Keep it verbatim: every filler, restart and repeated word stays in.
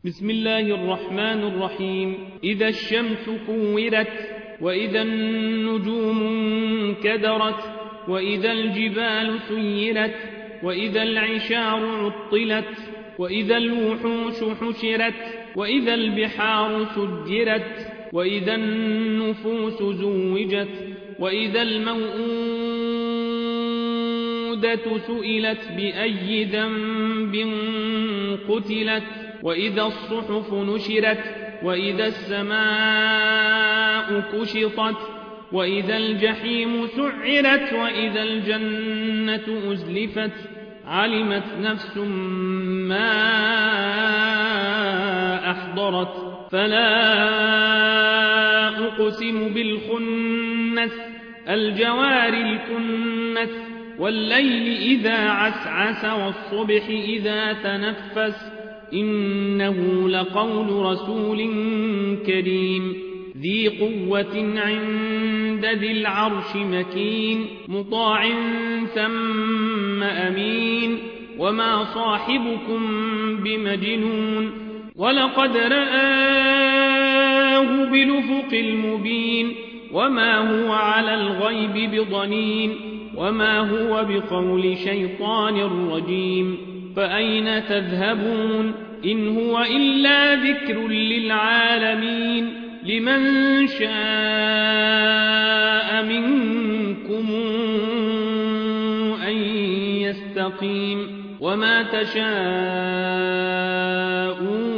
بسم الله الرحمن الرحيم. إذا الشمس كورت، وإذا النجوم انكدرت، وإذا الجبال سيرت، وإذا العشار عطلت، وإذا الوحوش حشرت، وإذا البحار سجرت، وإذا النفوس زوجت، وإذا الموءودة سئلت بأي ذنب قتلت، وإذا الصحف نشرت، وإذا السماء كشطت، وإذا الجحيم سعرت، وإذا الجنة أزلفت. علمت نفس ما أحضرت. فلا أقسم بالخنس الجوار الكنس، والليل إذا عسعس، والصبح إذا تنفس. إنه لقول رسول كريم ذي قوة عند ذي العرش مكين، مطاع ثم أمين. وما صاحبكم بمجنون، ولقد رآه بالأفق المبين. وما هو على الغيب بضنين، وما هو بقول شيطان رجيم. فأين تذهبون؟ إن هو إلا ذكر للعالمين. لمن شاء منكم أن يستقيم. وما تشاءون